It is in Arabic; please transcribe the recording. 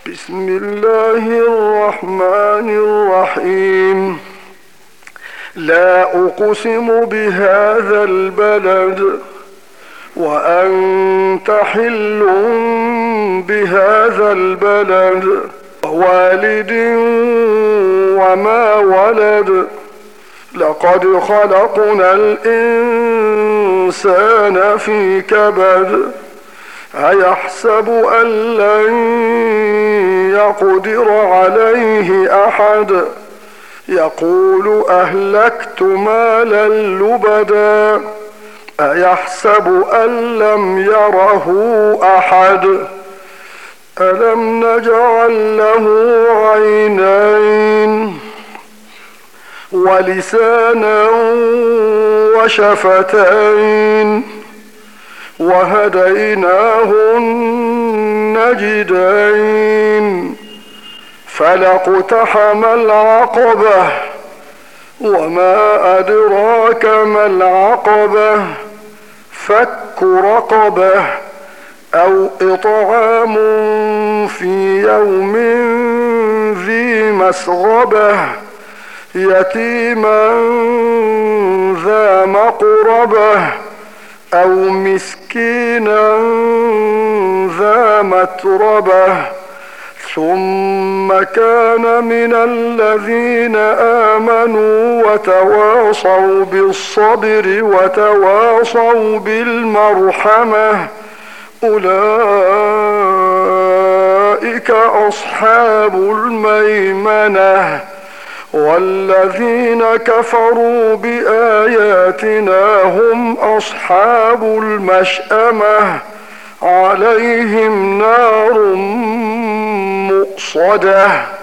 بسم الله الرحمن الرحيم. لا أقسم بهذا البلد وأنت حل بهذا البلد ووالد وما ولد. لقد خلقنا الإنسان في كبد. أيحسب أن لن يقدر عليه أحد. يقول أهلكت مالا لبدا. أيحسب أن لم يره أحد. ألم نجعل له عينين ولسانا وشفتين وهديناه النجدين. فلاقتحم العقبة وما أدراك ما العقبة. فك رقبة أو إطعام في يوم ذي مسغبة يتيما ذا مقربة أو مسكينا ذا متربة. ثم كان من الذين آمنوا وتواصوا بالصبر وتواصوا بالمرحمة أولئك أصحاب الميمنة. والذين كفروا بآياتنا هم أصحاب المشأمة عليهم نار مؤصدة.